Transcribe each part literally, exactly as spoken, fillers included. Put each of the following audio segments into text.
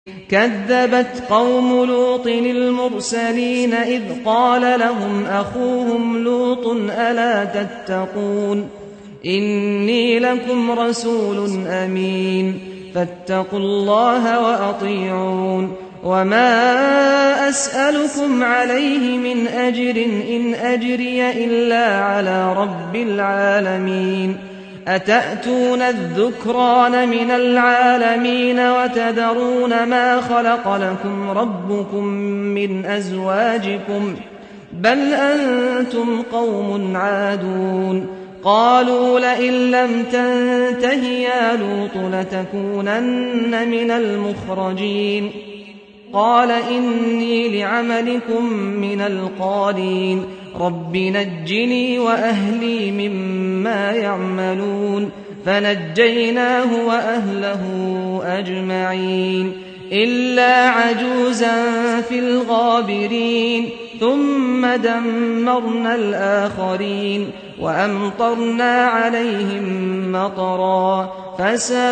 كذبت قوم لوط المرسلين إذ قال لهم أخوهم لوط ألا تتقون إني لكم رسول أمين فاتقوا الله وأطيعون وما أسألكم عليه من أجر إن أجري إلا على رب العالمين أتأتون الذكران من العالمين وتذرون ما خلق لكم ربكم من أزواجكم بل أنتم قوم عادون قالوا لئن لم تنته يا لوط لتكونن من المخرجين قال إني لعملكم من القالين رب نجني وأهلي مما يعملون فنجيناه وأهله أجمعين إلا عجوزا في الغابرين ثم دمرنا الآخرين وأمطرنا عليهم مطرا فساء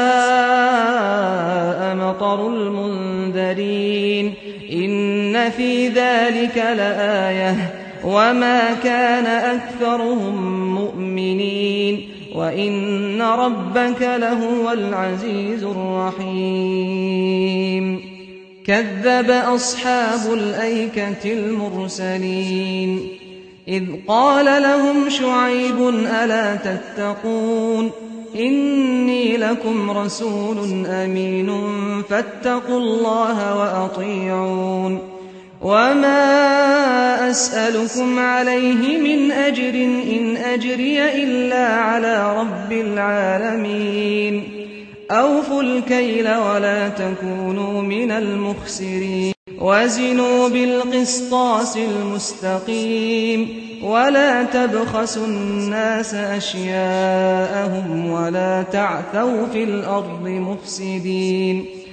مطر المنذرين إن في ذلك لآية وما كان أكثرهم مؤمنين وإن ربك لهو العزيز الرحيم كذب أصحاب الأيكة المرسلين إذ قال لهم شعيب ألا تتقون إني لكم رسول أمين فاتقوا الله وأطيعون وما أسألكم عليه من أجر إن أجري إلا على رب العالمين أوفوا الكيل ولا تكونوا من المخسرين وزنوا بالقسطاس المستقيم ولا تبخسوا الناس أشياءهم ولا تعثوا في الأرض مفسدين